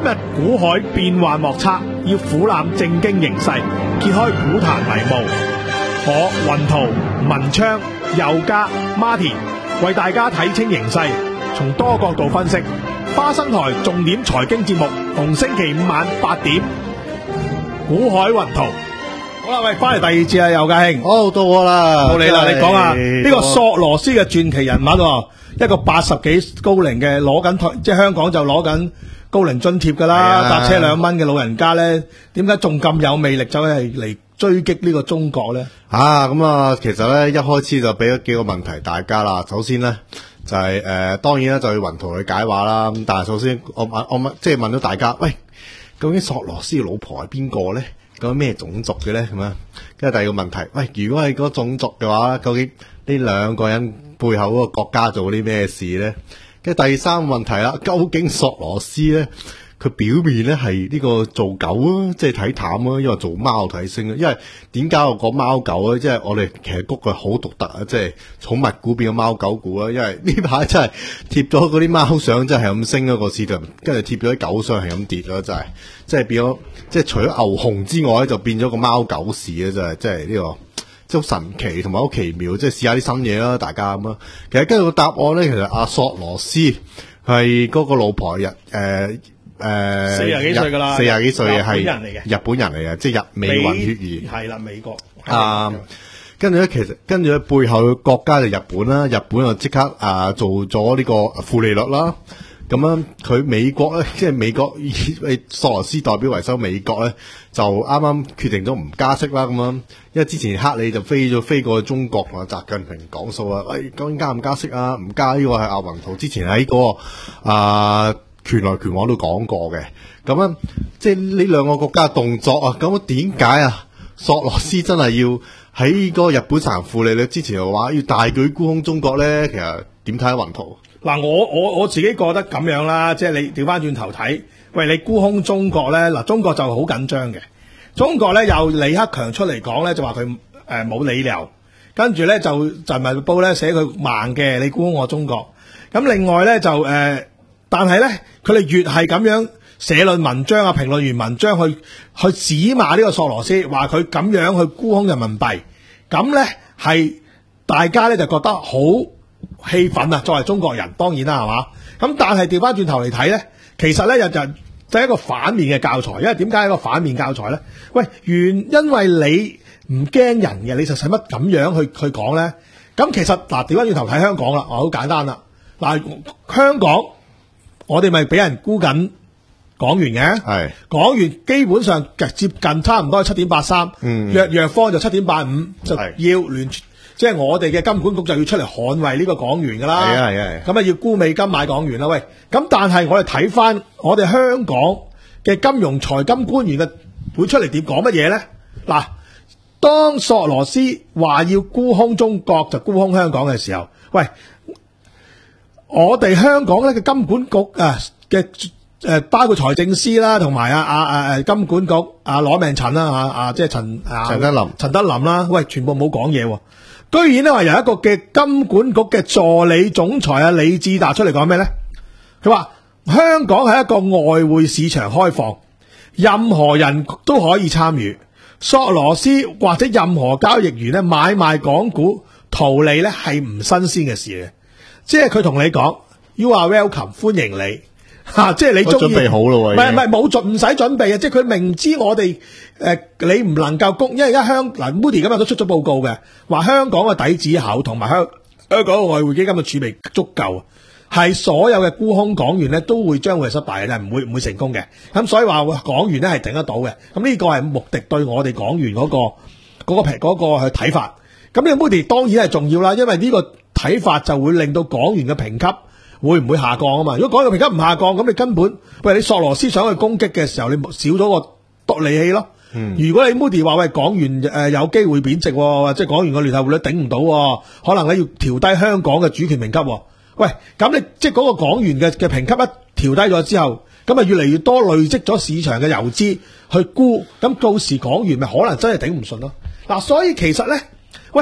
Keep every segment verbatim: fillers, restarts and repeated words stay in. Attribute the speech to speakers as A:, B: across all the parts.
A: 日股海變幻莫測，要俯瞰正經形勢，揭開股壇迷霧。我雲圖、文昌、佑嘉、Martin 為大家睇清形勢，從多角度分析。花生台重點財經節目，逢星期五晚八點，股海雲圖。好啦，喂，翻嚟第二節啊，佑嘉兄。
B: 好，到我啦，
A: 到你啦，你講下呢個索羅斯嘅傳奇人物喎，一個八十幾高齡嘅攞緊退，即係香港就攞緊高齡津貼噶啦，搭車兩蚊嘅老人家咧，點解仲咁有魅力走係嚟追擊呢個中國咧？
B: 啊，咁啊，其實咧一開始就俾咗幾個問題大家啦。首先咧就係、是、誒、呃，當然啦，就要雲圖去解話啦。咁但係首先我問我問，即係問到大家，喂，究竟索羅斯嘅老婆係邊個咧？究竟咩種族嘅咧？咁啊，跟住第二個問題，喂，如果係嗰種族嘅話，究竟呢兩個人背後嗰個國家做啲咩事咧？跟住第三個問題啦，究竟索羅斯咧，佢表面咧係呢個做狗啊，即係睇淡啊，因為做貓睇升啊。因為點解我講貓狗咧？即係我哋其實谷佢好獨特啊，即係寵物股變咗貓狗股啊。因為呢排真係貼咗嗰啲貓相，真係咁升嗰個市場，跟住貼咗啲狗相係咁跌咯，真係即係變咗，即係除咗牛熊之外，就變咗個貓狗市啊！真係，即係呢個。即係好神奇同埋好奇妙，即係試下啲新嘢啦，大家咁啊。其實跟住個答案咧，其實阿索羅斯係嗰個老婆日誒誒
A: 四廿幾歲噶啦，
B: 四廿幾歲係
A: 日本人嚟嘅，
B: 日本人嚟嘅，即係日美混血兒
A: 係啦，美國
B: 啊。跟住咧，其實跟住咧背後嘅國家就日本啦，日本就即刻啊做咗呢個負利率啦。咁樣佢美國咧，即係美國以索羅斯代表為首美國咧，就啱啱決定咗唔加息啦。咁樣，因為之前克里就飛咗飛過去中國啊，習近平講數啊，喂，究竟加唔加息啊？唔加呢個係阿雲圖之前喺嗰個啊拳來拳往都講過嘅。咁樣即係呢兩個國家嘅動作啊，咁點解啊？索羅斯真係要喺嗰個日本實行負利率之前嘅話，要大舉沽空中國咧？其實點睇雲圖？
A: 嗱，我我我自己覺得咁樣啦，即係你調翻轉頭睇，喂，你沽空中國咧，嗱，中國就好緊張嘅。中國咧由李克強出嚟講咧，就話佢誒冇理由，跟住咧就《人民日報》咧寫佢盲嘅，你沽空我中國。咁另外咧就誒、呃，但係咧佢哋越係咁樣社論文章啊、評論員文章去去指罵呢個索羅斯，話佢咁樣去沽空人民幣，咁咧係大家咧就覺得好氣憤啊！作為中國人，當然啦，係嘛？咁但係調翻轉頭嚟睇咧，其實咧又就就係一個反面嘅教材。因為點解係一個反面教材咧？喂，原因為你唔驚人嘅，你就使乜咁樣去去講咧？咁其實嗱，調翻轉頭睇香港啦，哦，好簡單啦。嗱，香港我哋咪俾人沽緊港元嘅，係港元基本上接近差唔多係七點八三，弱弱方就七點八五，就要聯。即係我哋嘅金管局就要出嚟捍衛呢個港元噶啦，係啊係啊，咁啊要沽美金買港元啦。喂，咁但係我哋睇翻我哋香港嘅金融財金官員嘅會出嚟點講乜嘢咧？嗱，當索羅斯話要沽空中國就沽空香港嘅時候，喂，我哋香港咧嘅金管局啊嘅誒包括財政司啦，同埋啊啊啊金管局啊攞命陳啦啊啊即係陳啊陳德霖陳德霖啦，喂，全部冇講嘢喎。居然咧話由一個嘅金管局嘅助理總裁啊李志達出嚟講咩咧？佢話香港係一個外匯市場開放，任何人都可以參與。索羅斯或者任何交易員咧買賣港股圖利咧係唔新鮮嘅事嘅，即係佢同你講 You are welcome， 歡迎你吓、啊，即係你中意。準備好咯，唔係唔係冇準唔使準備啊！即係佢明知我哋誒、呃、你唔能夠供，因為而家香嗱 Moody 今日都出咗報告嘅，話香港嘅底子厚，同埋香香港嘅外匯基金嘅儲備足夠，係所有嘅沽空港元咧都會將會失敗嘅，唔會唔會成功嘅。咁所以話港元咧係頂得到嘅。咁呢個係目的對我哋港元嗰、嗰個嗰、嗰個平嗰、嗰個去睇法。咁呢個 Moody 當然係重要啦，因為呢個睇法就會令到港元嘅評級會唔會下降啊嘛？如果港元評級唔下降，咁你根本喂你索羅斯想去攻擊嘅時候，你少咗個獨利器咯。嗯、如果你 Moody 話喂港元誒、呃、有機會貶值，或者港元個聯繫匯率頂唔到，可能你要調低香港嘅主權評級。喂，咁你即係嗰個港元嘅嘅評級一調低咗之後，咁啊越嚟越多累積咗市場嘅游資去沽，咁到時港元咪可能真係頂唔順咯。嗱、啊，所以其實咧，喂，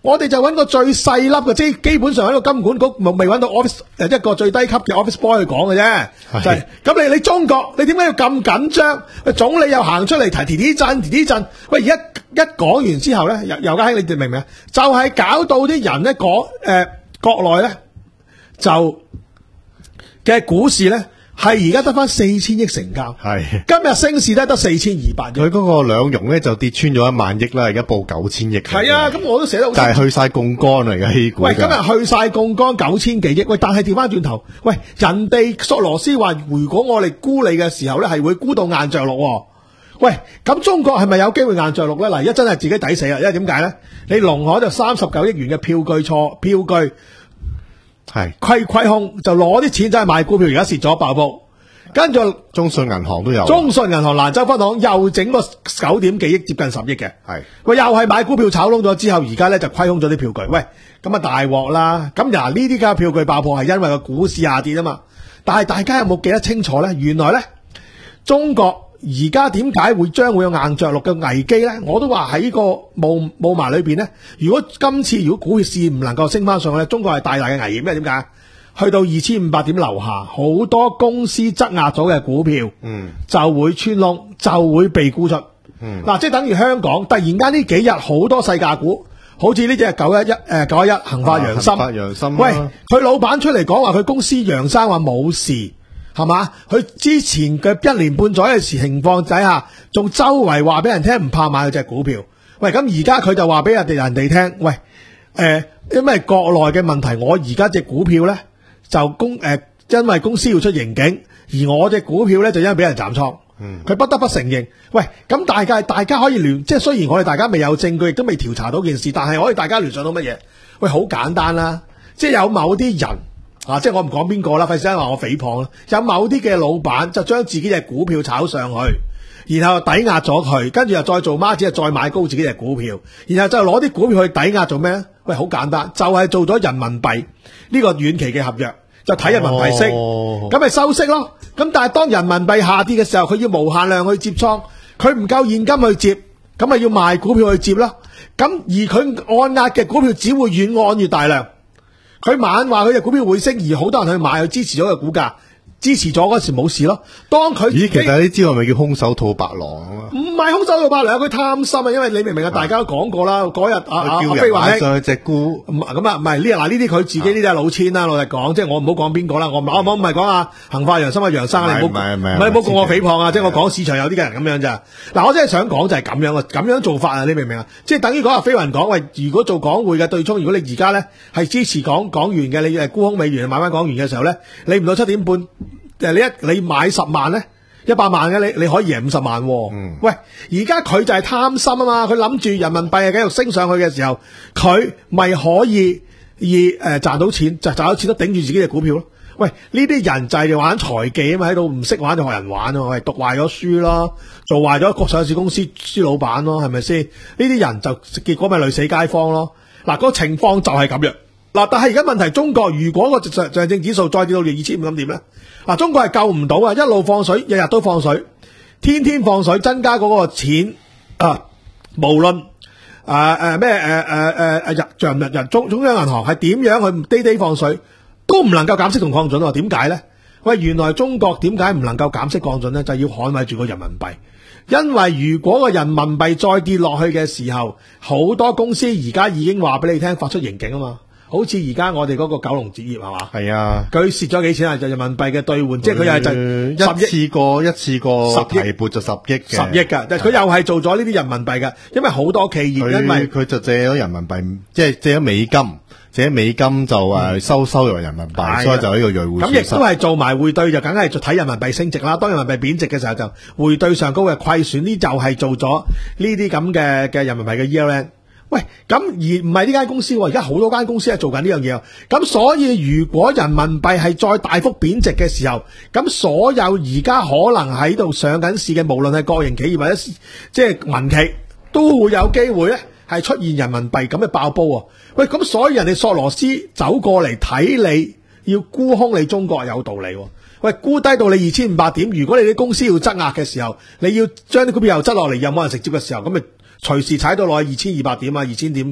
A: 我哋就揾個最細粒嘅，即係基本上喺個金管局未未揾到 office 誒一個最低級嘅 office boy 去講嘅啫。就係咁，你你中國你點解要咁緊張？總理又行出嚟提提啲震提啲震，喂而家一講完之後咧，又又家兄你哋明唔明啊？就係、是、搞到啲人咧講誒國內咧就嘅股市咧。係而家得翻四千億成交，
B: 係
A: 今日升市都得四千二百億。
B: 佢嗰個兩融咧就跌穿咗一萬億啦，而家報九千億。
A: 係啊，咁我都寫得好。
B: 但係去晒槓桿啦，而家 A 股。
A: 喂，今日去晒槓桿九千幾億，喂，但係調翻轉頭，喂，人哋索羅斯話，如果我哋沽你嘅時候咧，係會沽到硬着陸。喂，咁中國係咪有機會硬着陸咧？嗱，而家真係自己抵死啦，因為點解咧？你農行就三十九億元嘅票據錯票據。係虧虧空就攞啲錢真係買股票，而家蝕咗爆煲。跟住
B: 中信銀行都有，
A: 中信銀行蘭州分行又整個九點幾億，接近十億嘅。
B: 係
A: 喂，又係買股票炒窿咗之後，而家咧就虧空咗啲票據。喂，咁啊大鑊啦！咁嗱呢啲嘅票據爆破係因為個股市下跌啊嘛。但係大家有冇記得清楚咧？原來咧中國而家點解會將會有硬着陸嘅危機咧？我都話喺個霧霧霾裏邊咧，如果今次如果股市唔能夠升翻上去咧，中國係大大嘅危險。咩點解？去到二千五百點樓下，好多公司質押咗嘅股票，嗯，就會穿窿，就會被沽出。嗯，嗱，即係等於香港突然間呢幾日好多細價股，好似呢隻九一一誒九一一恒發洋參，
B: 恒發洋參，
A: 喂，佢老闆出嚟講話佢公司楊生話冇事。係嘛？佢之前嘅一年半載嘅情況底下，仲周圍話俾人聽唔怕買佢隻股票。喂，咁而家佢就話俾人哋人哋聽，喂，誒、呃，因為國內嘅問題，我而家隻股票咧就公誒、呃，因為公司要出盈警，而我隻股票咧就因為俾人斬倉。嗯，佢不得不承認。喂，咁大家大家可以聯，即係雖然我哋大家未有證據，亦都未調查到件事，但係可以大家聯想到乜嘢？喂，好簡單啦，即係有某啲人。啊！即係我唔講邊個啦，費事話我誹謗啦。有某啲嘅老闆就將自己隻股票炒上去，然後抵押咗佢，跟住又再做孖展，再買高自己隻股票，然後就攞啲股票去抵押做咩？喂，好簡單，就係、是、做咗人民幣呢個遠期嘅合約，就睇人民幣息，咁咪、哦、收息咯。咁但係當人民幣下跌嘅時候，佢要無限量去接倉，佢唔夠現金去接，咁咪要賣股票去接咯。咁而佢按壓嘅股票只會越按越大量。佢猛話佢隻股票會升，而好多人去買，去支持咗個股價，支持咗嗰時冇事咯。當佢
B: 咦，其實呢招係咪叫空手套白狼啊？
A: 唔係空手套白狼，佢貪心啊！因為你明唔明啊？大家都講過啦，嗰日阿阿阿飛話咧
B: 上去隻股，
A: 咁啊，唔係呢嗱呢啲佢自己呢啲係老千啦。老實講，即係我唔好講邊個啦，我唔我唔係講阿恒發洋參啊楊生，你唔好唔係唔好告我誹謗啊！即係我講市場有啲嘅人咁樣咋。嗱，我真係想講就係咁樣啊，咁樣做法啊，你明唔明啊？即係等於講阿飛雲講，喂，如果做港匯嘅對沖，如果你而家咧係支持港港元嘅，你誒沽空美元買翻港元嘅時候咧，你唔到七點半。誒，你一你買十萬咧，一百萬嘅你你可以贏五十萬，啊。嗯，喂，而家佢就係貪心啊嘛，佢諗住人民幣係繼續升上去嘅時候，佢咪可以而誒賺到錢，就賺到錢都頂住自己嘅股票咯。喂，呢啲人就係玩財技啊嘛，喺度唔識玩就學人玩咯，喂，讀壞咗書咯，做壞咗個上市公司輸老闆咯，係咪先？呢啲人就結果咪累死街坊咯。嗱，個情況就係咁樣。嗱，但係而家問題，中國如果個上上證指數再跌到二千五咁點咧？嗱，中國係救唔到啊！一路放水，日日都放水，天天放水，增加嗰個錢啊！無論誒誒咩誒誒誒日像日日中中央銀行係點樣去低低放水，都唔能夠減息同降準喎？點解咧？喂，原來中國點解唔能夠減息降準咧？就係要捍衛住個人民幣，因為如果個人民幣再跌落去嘅時候，好多公司而家已經話俾你聽發出盈警啊嘛。好似而家我哋嗰個九龍置業係嘛？係啊，佢蝕咗幾錢啊？就人民幣嘅兌換，即係佢又係就
B: 一次過一次過提撥就十億嘅，
A: 十億㗎，但係佢又係做咗呢啲人民幣㗎，因為好多企業因為
B: 佢就借咗人民幣，即係借咗美金，借咗美金就誒收收入人民幣，所以就呢個兌換。
A: 咁亦都係做埋匯兌，就梗係睇人民幣升值啦。當人民幣貶值嘅時候，就匯兌上高嘅虧損，呢就係做咗呢啲咁嘅嘅人民幣嘅 E L N。喂，咁而唔係呢間公司，而家好多間公司係做緊呢樣嘢。咁所以如果人民幣係再大幅貶值嘅時候，咁所有而家可能喺度上緊市嘅，無論係國營企業或者即係民企，都會有機會咧係出現人民幣咁嘅爆煲啊！喂，咁所以人哋索羅斯走過嚟睇你，要沽空你中國有道理。喂，沽低到你二千五百點，如果你啲公司要質押嘅時候，你要將啲股票又質落嚟，又冇人直接嘅時候，咁咪隨時踩到落去二千二百點啊，二千點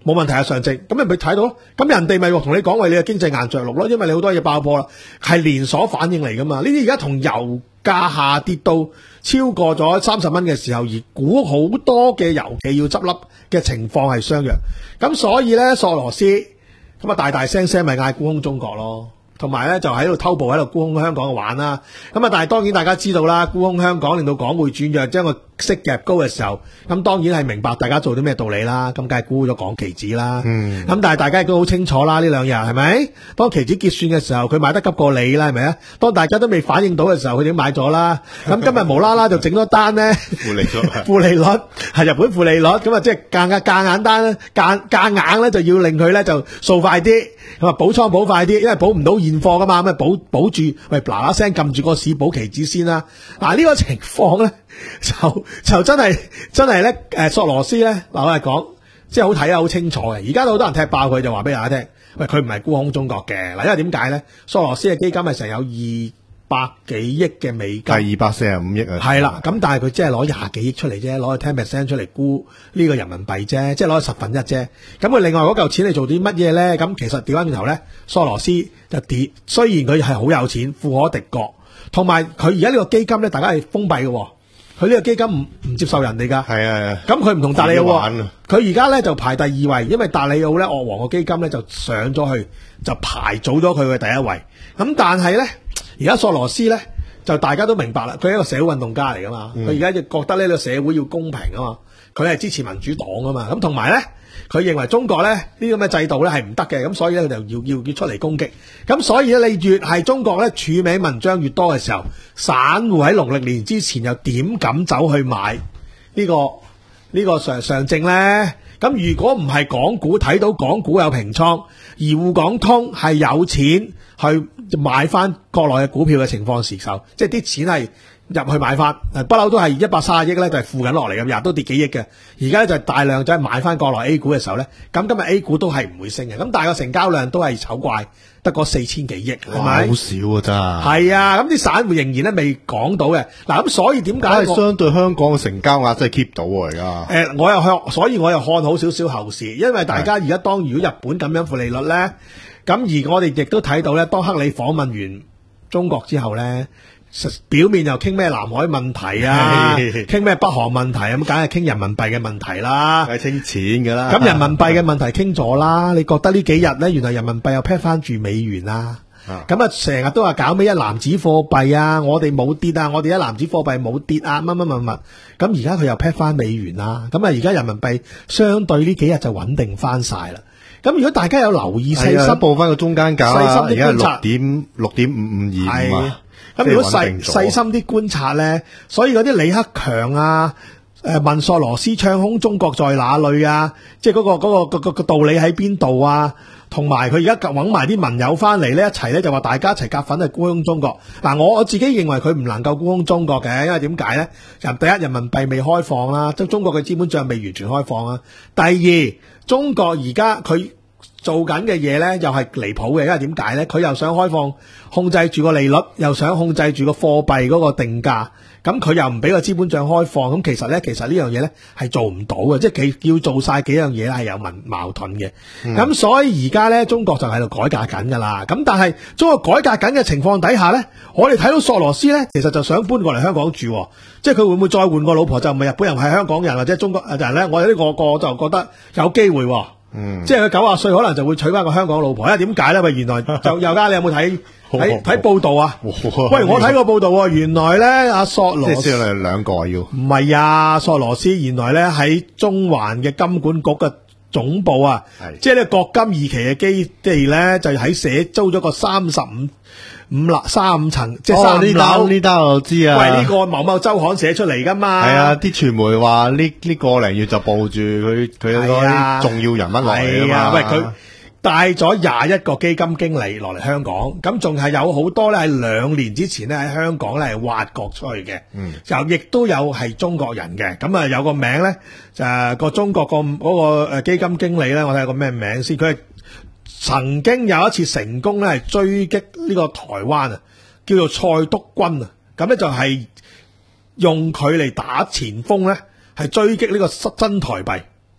A: 冇問題啊，上證，咁你咪睇到咯。咁人哋咪同你講喂，你嘅經濟硬着陸咯，因為你好多嘢爆破啦，係連鎖反應嚟噶嘛。呢啲而家同油價下跌到超過咗三十蚊嘅時候，而估好多嘅油企要執笠嘅情況係相若。咁所以咧，索羅斯咁啊大大聲聲咪嗌沽空中國咯。同埋咧就喺度偷步喺度沽空香港玩啦，咁啊但係當然大家知道啦，沽空香港令到港匯轉弱，將個息夾高嘅時候，咁當然係明白大家做啲咩道理啦，咁梗係沽咗港期指啦，咁、嗯、但係大家亦都好清楚啦，呢兩日係咪？當期指結算嘅時候，佢買得急過你啦，係咪啊？當大家都未反應到嘅時候，佢已經買咗啦，咁今日無啦啦就整咗單咧，
B: 負利率，
A: 負利率係日本負利率，咁啊即係夾硬夾硬單咧，夾夾硬咧就要令佢咧就掃快啲，咁啊補倉補快啲，因為補唔到現貨噶嘛，咁啊保保住，喂嗱嗱聲撳住個市保期指先啦。嗱、啊、呢、這個情況咧就就真係真係咧，誒索羅斯咧嗱我係講，即係好睇啊，好清楚嘅。而家都好多人踢爆佢，就話俾大家聽，喂佢唔係沽空中國嘅嗱，因為點解咧？索羅斯嘅基金係成有二百幾億嘅美金，
B: 係二百四十五億啊，
A: 係啦。咁但係佢只係攞廿幾億出嚟啫，攞去 ten percent 出嚟沽呢個人民幣啫，即係攞去十分一啫。咁佢另外嗰嚿錢嚟做啲乜嘢咧？咁其實調翻轉頭咧，索羅斯就跌，雖然佢係好有錢，富可敵國，同埋佢而家呢個基金咧，大家係封閉嘅。佢呢個基金唔唔接受人哋噶，係啊，咁佢唔同達里奧，佢而家咧就排第二位，因為達里奧咧鄂王個基金咧就上咗去，就排早咗佢嘅第一位。咁但係咧，而家索羅斯咧就大家都明白啦，佢係一個社會運動家嚟噶嘛，佢而家就覺得呢個社會要公平啊嘛，佢係支持民主黨啊嘛，咁同埋咧。佢認為中國咧呢啲咁嘅制度咧係唔得嘅，咁所以咧佢就要要要出嚟攻擊。咁所以咧你越係中國咧署名文章越多嘅時候，散戶喺農曆年之前又點敢走去買呢、呢個呢、呢個上上證咧？咁如果唔係港股睇到港股有平倉，而滬港通係有錢去買翻國內嘅股票嘅情況時候，即係啲錢係入去買翻，不嬲都係一百三十億咧，就係負緊落嚟咁，日都跌幾億嘅。而家咧就係大量就係買翻國內 A 股嘅時候咧，咁今日 A 股都係唔會升嘅。咁但係個成交量都係醜怪，得嗰四千幾億，係咪？好
B: 少啊，真係。係
A: 啊，咁啲散戶仍然咧未講到嘅。嗱，咁所以點解？
B: 係相對香港嘅成交額真係 keep 到喎，而家。
A: 誒，我又向，所以我又看好少少後市，因為大家而家當如果日本咁樣負利率咧，咁而我哋亦都睇到咧，當克里訪問完中國之後咧。表面又傾咩南海問題啊，傾咩北韓問題，咁梗係傾人民幣嘅問題啦，
B: 係傾錢噶啦。
A: 咁人民幣嘅問題傾咗啦，你覺得呢幾日咧，原來人民幣又 peg 翻住美元啦，咁啊成日都話搞咩一籃子貨幣啊，我哋冇跌啊，我哋一籃子貨幣冇跌啊，乜乜乜乜，咁而家佢又 peg 翻美元啦，咁啊而家人民幣相對呢幾日就穩定翻晒啦。咁如果大家有留意細心
B: 報翻個中間價啊，
A: 細心啲觀察，
B: 六點六點五五二啊。
A: 咁如果細細心啲觀察咧，所以嗰啲李克強啊，誒問索羅斯唱空中國在哪裏啊，即係嗰個嗰、嗰個、嗰個、嗰個道理喺邊度啊？同埋佢而家揾埋啲盟友翻嚟咧，一齊咧就話大家一齊夾粉去沽空中國。嗱，我我自己認為佢唔能夠沽空中國嘅，因為點解咧？人第一，人民幣未開放啦，即係中國嘅資本帳未完全開放啦。第二，中國而家佢做緊嘅嘢咧，又係離譜嘅，因為點解咧？佢又想開放，控制住個利率，又想控制住個貨幣嗰個定價，咁佢又唔俾個資本帳開放，咁其實咧，其實呢樣嘢咧係做唔到嘅，即係佢要做晒幾樣嘢係有矛矛盾嘅。咁、嗯、所以而家咧，中國就喺度改革緊噶啦。咁但係中國改革緊嘅情況底下咧，我哋睇到索羅斯咧，其實就想搬過嚟香港住，即係佢會唔會再換個老婆，就唔係日本人，係香港人或者中國人咧？我哋呢個個就覺得有機會。嗯，即係佢九十歲可能就會娶翻個香港老婆，因為點解咧？喂，原來就又家你有冇睇睇睇報道啊？喂，我睇過報道，原來咧阿索羅斯，
B: 即係兩兩個要
A: 唔係啊？索羅斯原來咧喺中環嘅金管局嘅總部啊，即係呢國金二期嘅基地咧，就喺寫租咗個三十五五樓三五層，即係三五樓
B: 呢單我知啊。
A: 喂，呢、這個某某周刊寫出嚟噶嘛？
B: 係啊，啲傳媒話呢呢個零月就報住佢佢嗰啲重要人物落嚟啊嘛。
A: 喂，佢帶咗廿一個基金經理落嚟香港，咁仲係有好多咧係兩年之前咧喺香港咧係挖角出去嘅，嗯，就亦都有係中國人嘅，咁啊有個名咧就係個中國個嗰個誒基金經理咧，我睇下個咩名先，佢係曾經有一次成功咧係追擊呢個台灣啊，叫做蔡督軍啊，咁咧就係用佢嚟打前鋒咧，係追擊呢個真台幣。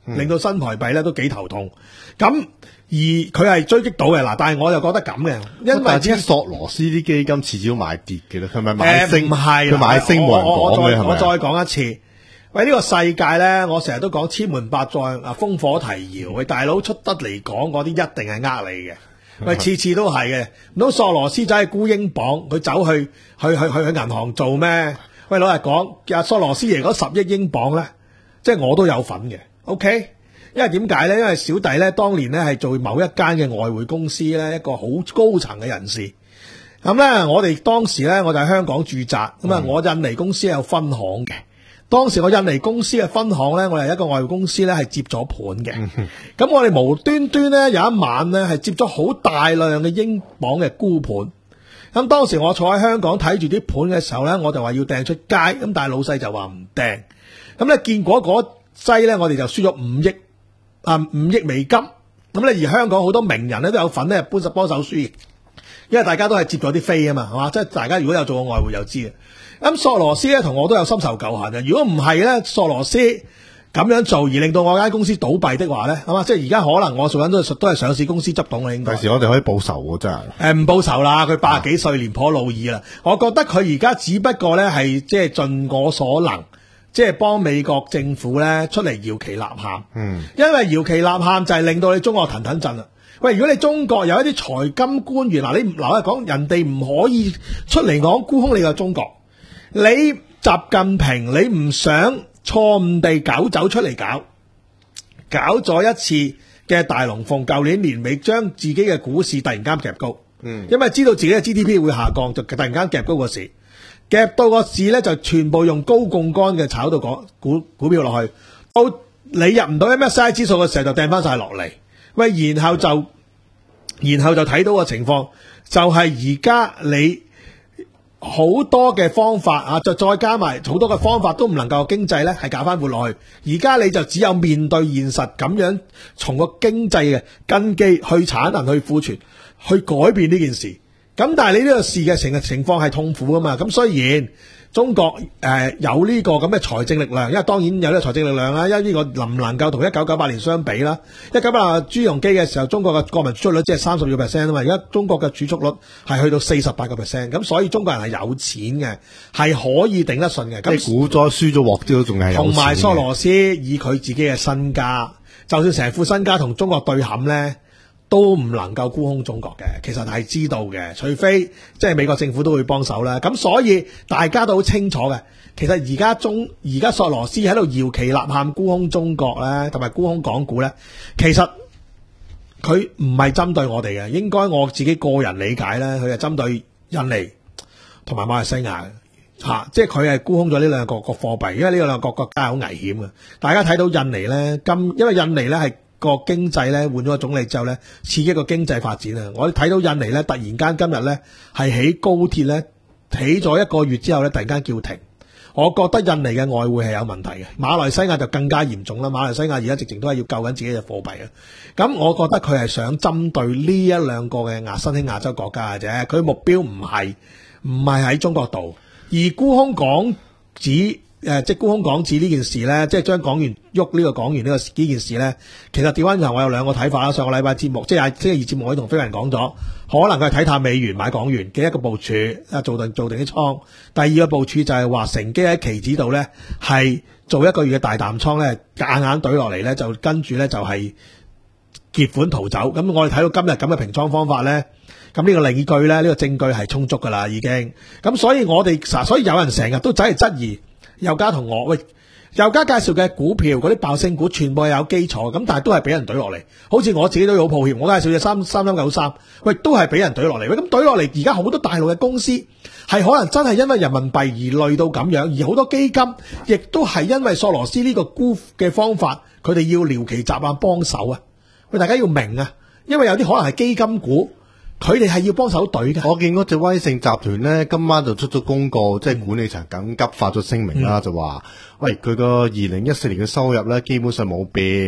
A: 令到新台幣咧都幾頭痛。咁而佢係追擊到嘅嗱，但係我就覺得咁嘅，因為
B: 但係啲索羅斯啲基金遲早買跌嘅咧，佢咪買升？
A: 唔係，
B: 佢買升冇人講嘅係咪？
A: 我再講一次，喂呢個世界咧，我成日都講千門百載啊，烽火提窯，喂大佬出得嚟講嗰啲一定係呃你嘅。喂，次次都係嘅，唔通索羅斯仔係沽英鎊，佢走去去去去去銀行做咩？喂，老實講，阿索羅斯贏嗰十億英鎊咧，即係我都有份嘅 ，OK？因為點解咧？因為小弟咧當年咧係做某一間嘅外匯公司咧，一個好高層嘅人士。咁咧，我哋當時咧我就喺香港駐紮，咁啊、嗯，我印尼公司有分行嘅。當時我印尼公司嘅分行咧，我係一個外匯公司咧，係接咗盤嘅。咁、嗯、我哋無端端咧有一晚咧係接咗好大量嘅英鎊嘅沽盤。咁當時我坐喺香港睇住啲盤嘅時候咧，我就話要掟出街，咁但係老細就話唔掟。咁咧結果嗰劑咧，我哋就輸咗五億啊五億美金。咁咧而香港好多名人咧都有份咧幫手幫手輸，因為大家都係接咗啲飛啊嘛，係嘛？即係大家如果有做過外匯就知嘅。咁索羅斯咧同我都有深仇舊恨嘅。如果唔係咧，索羅斯咁樣做而令到我間公司倒閉的話咧，係嘛？即係而家可能我做緊都係都係上市公司執董啦，應該。
B: 第時我哋可以報仇喎，真係。
A: 誒唔報仇啦，佢八十幾歲，年頗老矣啦。我覺得佢而家只不過咧係即係盡我所能，即係幫美國政府咧出嚟搖旗吶喊。嗯。因為搖旗吶喊就係令到你中國騰騰震啦。喂，如果你中國有一啲財金官員嗱，你嗱嚟講人哋唔可以出嚟講沽空你個中國。你習近平，你唔想錯誤地搞走出嚟搞，搞咗一次嘅大龍鳳，舊年年尾將自己嘅股市突然間夾高，嗯，因為知道自己嘅 G D P 會下降，就突然間夾高個市，夾到個市咧就全部用高槓桿嘅炒到個股股票落去，到你入唔到 M S C I 指數嘅時候就掟翻晒落嚟，喂，然後就然後就睇到個情況，就係而家你。好多嘅方法啊，就再加埋好多嘅方法都唔能夠經濟咧係搞翻活落去。而家你就只有面對現實咁樣，從個經濟嘅根基去產能去庫存，去改變呢件事。咁但係你呢個事嘅情情況係痛苦噶嘛？咁雖然中國誒、呃、有呢個咁嘅財政力量，因為當然有呢個財政力量啦。因為呢個能唔能夠同一九九八年相比啦？一九八朱鎔基嘅時候，中國嘅國民儲蓄率只係三十個 percent 啊嘛。而家中國嘅儲蓄率係去到四十八個 percent， 咁所以中國人係有錢嘅，係可以頂得順嘅。咁
B: 股災輸咗鑊啲都仲係有錢嘅。
A: 同埋索羅斯以佢自己嘅身家，就算成副身家同中國對撼咧，都唔能夠沽空中國嘅，其實係知道嘅，除非即係美國政府都會幫手啦。咁所以大家都好清楚嘅，其實而家中而家索羅斯喺度搖旗吶喊沽空中國咧，同埋沽空港股咧，其實佢唔係針對我哋嘅，應該我自己個人理解咧，佢係針對印尼同埋馬來西亞嚇、啊，即係佢係沽空咗呢兩個國貨幣，因為呢兩個國家係好危險嘅。大家睇到印尼咧，今因為印尼咧係。個經濟咧換咗個總理之後咧，刺激個經濟發展啊！我哋睇到印尼咧，突然間今日咧係起高鐵咧，起咗一個月之後咧，突然間叫停。我覺得印尼嘅外匯係有問題嘅，馬來西亞就更加嚴重啦。馬來西亞而家直情都係要救緊自己嘅貨幣啊！咁我覺得佢係想針對呢一兩個嘅亞新興亞洲國家嘅啫，佢目標唔係唔係喺中國度，而沽空港紙。誒、呃，即係沽空港紙呢件事咧，即係將港元喐呢個港元呢個呢件事咧，其實調翻頭我有兩個睇法啦。上個禮拜節目，即係星期二節目，我同飛人講咗，可能佢係睇淡美元買港元嘅一個部署，啊做定做定啲倉。第二個部署就係話乘機喺期指度咧，係做一個月嘅大淡倉咧，硬硬懟落嚟咧，就跟住咧就係結款逃走。咁我哋睇到今日咁嘅平倉方法咧，咁呢個理據咧，呢、呢個證據係充足噶啦，已經。咁所以我哋所以有人成日都走嚟質疑。又加同我喂，又加介紹嘅股票嗰啲爆升股，全部係有基礎，咁但係都係俾人懟落嚟。好似我自己都好抱歉，我介紹嘅三三三九三，喂都係俾人懟落嚟。喂咁懟落嚟，而家好多大陸嘅公司係可能真係因為人民幣而累到咁樣，而好多基金亦都係因為索羅斯呢個沽嘅方法，佢哋要撩旗集啊幫手啊。喂，大家要明啊，因為有啲可能係基金股。佢哋係要幫手懟嘅。
B: 我見嗰隻威盛集團咧，今晚就出咗公告，即係管理層緊急發咗聲明啦，嗯、就話：喂，佢個二零一四年嘅收入咧，基本上冇變，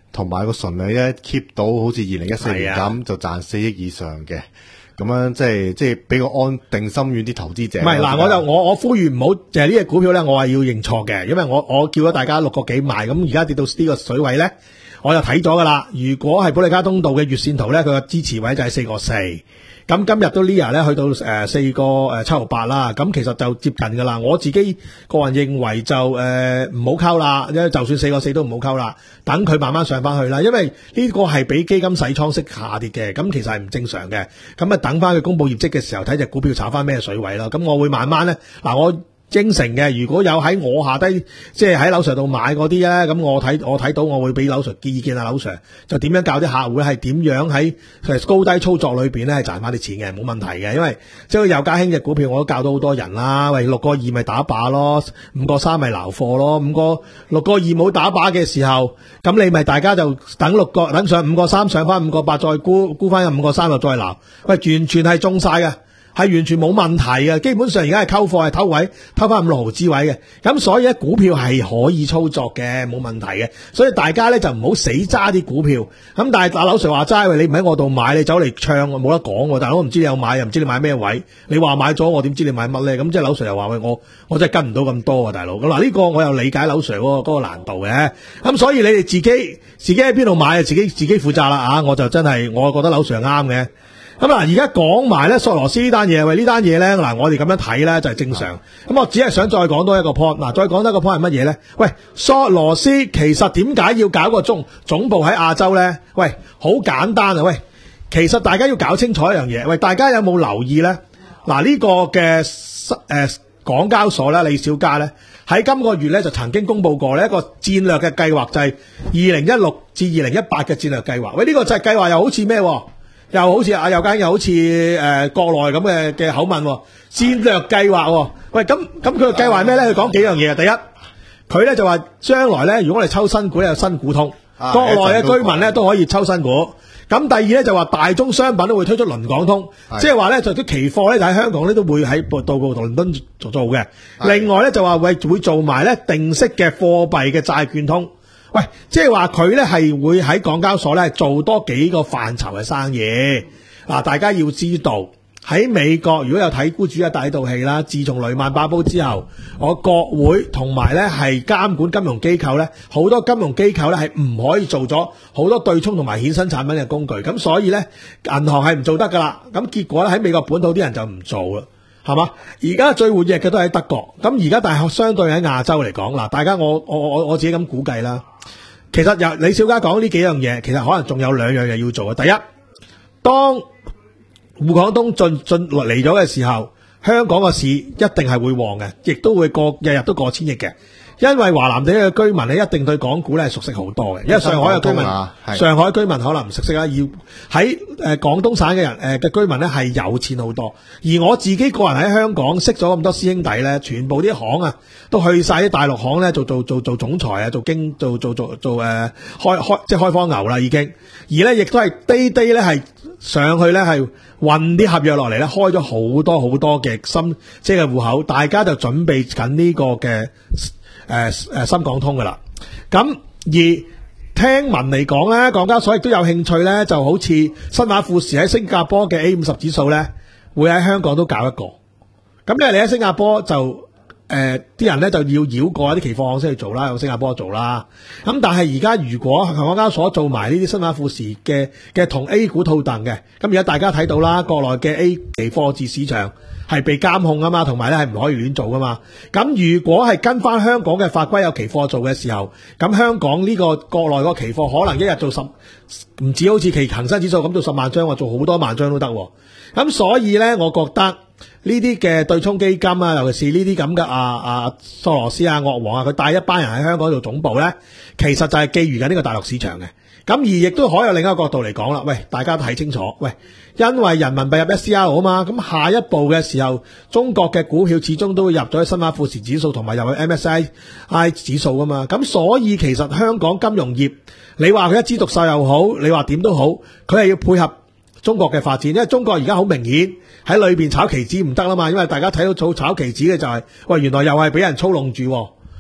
B: 同埋個純利咧 keep 到好似二零一四年咁，就賺四億以上嘅。咁樣即係即係比較安定心軟啲投資者。
A: 唔係嗱，我就我我呼籲唔好，就係呢隻股票咧，我係要認錯嘅，因為我我叫咗大家六個幾買，咁而家跌到呢個水位咧，我就睇咗噶啦。如果係保利加通道嘅月線圖咧，佢嘅支持位就係四個四。咁今日都呢日咧去到誒四個誒七毫八啦，咁其實就接近噶啦。我自己個人認為就誒唔好溝啦，因為就算四個四都唔好溝啦，等佢慢慢上翻去啦。因為呢個係俾基金洗倉式下跌嘅，咁其實係唔正常嘅。咁啊等翻佢公佈業績嘅時候，睇隻股票炒翻咩水位啦。咁我會慢慢咧，嗱我應承嘅，如果有喺我下低，即係喺樓 Sir 度買嗰啲咧，咁我睇我睇到，我會俾樓 Sir 意見啊，樓 Sir 就點樣教啲客戶係點樣喺高低操作裏邊咧係賺翻啲錢嘅，冇問題嘅。因為即係有家興嘅股票，我都教到好多人啦。喂，六個二咪打靶咯，五個三咪撈貨咯，五個六個二冇打靶嘅時候，咁你咪大家就等六個等上五個三上翻五個八再沽沽翻五個三就再撈。喂，完全係中晒嘅。係完全冇問題嘅，基本上而家係溝貨係偷位，偷翻五六毫子位嘅，咁所以咧股票係可以操作嘅，冇問題嘅，所以大家咧就唔好死揸啲股票，咁但係阿劉 Sir 話齋，喂，你唔喺我度買，你走嚟唱，我冇得講喎，大佬我唔知你有買，又唔知你買咩位，你話買咗，我點知你買乜咧？咁即係劉 Sir 又話喂，我我真係跟唔到咁多啊，大佬，咁嗱呢個我又理解劉 Sir 嗰個嗰個難度嘅，咁所以你哋自己自己喺邊度買啊，自己自己負責啦啊，我就真係我覺得劉 Sir 啱嘅。咁嗱，而家講埋咧索羅斯呢單嘢，喂呢單嘢咧嗱，我哋咁樣睇咧就係正常。咁我只係想再講多一個 point，嗱，再講多一個 point 係乜嘢咧？喂，索羅斯其實點解要搞個總總部喺亞洲咧？喂，好簡單啊！喂，其實大家要搞清楚一樣嘢，喂，大家有冇留意咧？嗱，呢個嘅誒港交所咧，李小加咧喺今個月咧就曾經公布過呢一個戰略嘅計劃，就係二零一六至二零一八嘅戰略計劃。喂，呢個就係計劃又好似咩？又好似啊，又間又好似誒、呃、國內咁嘅嘅口吻，戰略計劃。喂，咁咁佢嘅計劃係咩咧？佢講幾樣嘢啊。第一，佢咧就話將來咧，如果我哋抽新股咧，有新股通，啊、國內嘅居民咧都可以抽新股。咁第二咧就話大宗商品都會推出輪港通，即係話咧就啲期貨咧就喺香港咧都會喺到過倫敦做做嘅。另外咧就話會會做埋咧定息嘅貨幣嘅債券通。喂，即係話佢咧係會喺港交所咧做多幾個範疇嘅生意。嗱，大家要知道喺美國如果有睇孤注一帶呢套戲啦，自從雷曼爆煲之後，我國會同埋咧係監管金融機構咧，好多金融機構咧係唔可以做咗好多對沖同埋衍生產品嘅工具，咁所以咧銀行係唔做得噶啦。咁結果咧喺美國本土啲人就唔做啦。係嘛？而家最活躍嘅都喺德國，咁而家大學相對喺亞洲嚟講，嗱，大家我我我我自己咁估計啦。其實由李小加講呢幾樣嘢，其實可能仲有兩樣嘢要做嘅。第一，當滬港通進進嚟咗嘅時候，香港個市一定係會旺嘅，亦都會過日日都過千億嘅。因為華南地區嘅居民咧，一定對港股咧熟悉好多嘅。因為上海嘅居民，上海居民可能唔熟悉啦。要喺誒廣東省嘅人誒嘅居民咧係有錢好多。而我自己個人喺香港識咗咁多師兄弟咧，全部啲行啊都去晒啲大陸行咧做做做做總裁啊，做經做做做做誒、呃、開開即係開荒牛啦已經。而咧亦都係低低咧係上去咧係運啲合約落嚟咧，開咗好多好多嘅深即係戶口，大家就準備緊呢個嘅。誒誒深港通噶啦，咁而聽聞嚟講咧，港交所亦都有興趣咧，就好似新華富時喺新加坡嘅 A 五十指數咧，會喺香港都搞一個。咁咧你喺新加坡就誒啲、呃、人咧就要繞過一啲期貨行先去做啦，用新加坡做啦。咁但係而家如果港交所做埋呢啲新華富時嘅嘅同 A 股套戥嘅，咁而家大家睇到啦，國內嘅 A 期貨字市場。係被監控啊嘛，同埋咧係唔可以亂做噶嘛。咁如果係跟翻香港嘅法規有期貨做嘅時候，咁香港呢個國內個期貨可能一日做十，唔止好似期恒生指數咁做十萬張，做好多萬張都得。咁所以咧，我覺得呢啲嘅對沖基金啊，尤其是呢啲咁嘅啊啊索羅斯啊、惡王啊，佢帶一班人喺香港做總部咧，其實就係覬覦緊呢個大陸市場嘅。咁而亦都可以有另一個角度嚟講啦，喂，大家睇清楚，喂，因為人民幣入 S D R 啊嘛，咁下一步嘅時候，中國嘅股票始終都會入咗新華富時指數同埋入去 M S C I 指數啊嘛，咁所以其實香港金融業，你話佢一枝獨秀又好，你話點都好，佢係要配合中國嘅發展，因為中國而家好明顯喺裏邊炒期指唔得啦嘛，因為大家睇到炒炒期指嘅就係、是，喂，原來又係俾人操弄住。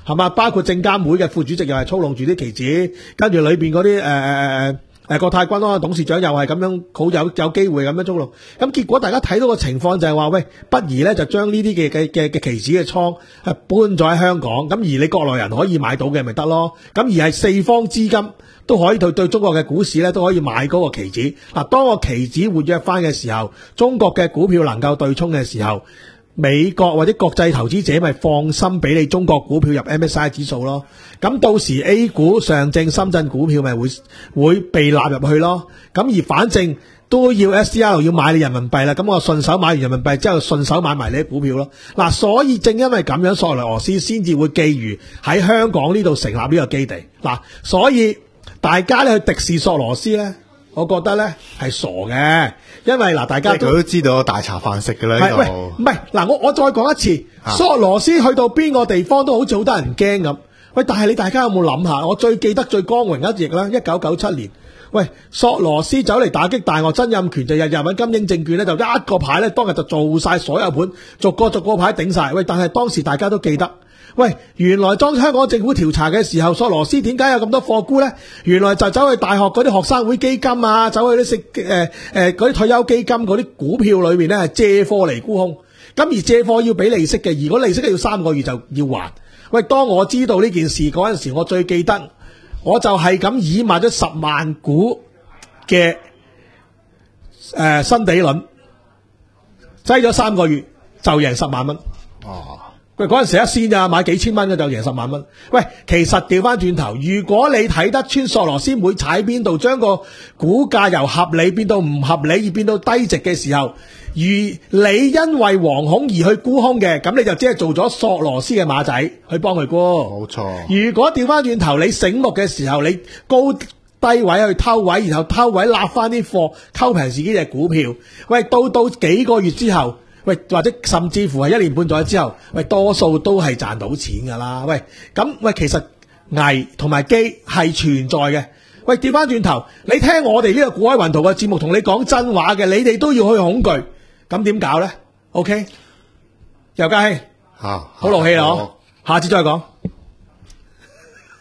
A: 係嘛？包括證監會嘅副主席又係操弄住啲期指，跟住裏邊嗰啲誒誒誒誒國泰君安董事長又係咁樣好有有機會咁樣操弄。咁結果大家睇到個情況就係話，喂，不如咧就將呢啲嘅嘅嘅嘅期指嘅倉係搬咗喺香港，咁而你國內人可以買到嘅咪得咯。咁而係四方資金都可以對對中國嘅股市咧都可以買嗰個期指。嗱，當個期指活躍翻嘅時候，中國嘅股票能夠對沖嘅時候，美國或者國際投資者咪放心俾你中國股票入 M S C I 指數咯，咁到時 A 股、上證、深圳股票咪會會被納入去咯，咁而反正都要 S D R 要買你人民幣啦，咁我順手買完人民幣之後順手買埋你啲股票咯。嗱，所以正因為咁樣，索羅斯先至會覬覦喺香港呢度成立呢個基地。嗱，所以大家咧去敵視索羅斯咧，我覺得咧係傻嘅，因為嗱，大家都
B: 佢都知道有大茶飯食嘅啦。
A: 係喂，唔係嗱，我我再講一次，
B: 啊、
A: 索羅斯去到邊個地方都好似好得人驚咁。喂，但係你大家有冇諗下？我最記得最光榮一役啦，一九九七年，喂，索羅斯走嚟打擊大鱷，曾蔭權就日日揾金鷹證券咧，就一個牌咧，當日就做晒所有盤，逐個逐個牌頂晒。喂，但係當時大家都記得。喂，原來當香港政府調查嘅時候，索羅斯點解有咁多貨沽呢？原來就走去大學嗰啲學生會基金啊，走去啲食誒誒嗰啲退休基金嗰啲股票裏面咧係借貨嚟沽空。咁而借貨要俾利息嘅，如果利息要三個月就要還。喂，當我知道呢件事嗰陣時，我最記得我就係咁以買咗十萬股嘅誒、呃、新地輪，擠咗三個月就贏十萬蚊。
B: 哦。
A: 喂，嗰陣時一先咋，買幾千蚊嘅就贏十萬蚊。喂，其實調翻轉頭，如果你睇得穿索羅斯會踩邊度，將個股價由合理變到唔合理，而變到低值嘅時候，如你因為惶恐而去沽空嘅，咁你就只係做咗索羅斯嘅馬仔去幫佢沽。
B: 冇錯。
A: 如果調翻轉頭，你醒目嘅時候，你高低位去偷位，然後偷位立翻啲貨，溝平自己隻股票。喂，到到幾個月之後。喂，或者甚至乎係一年半載之後，喂，多數都係賺到錢噶啦。喂，咁喂，其實危同埋機係存在嘅。喂，調翻轉頭，你聽我哋呢個股海雲圖嘅節目，同你講真話嘅，你哋都要去恐懼，咁點搞咧 ？OK，尤家興，
B: 嚇，
A: 好勞氣啦，下次再講。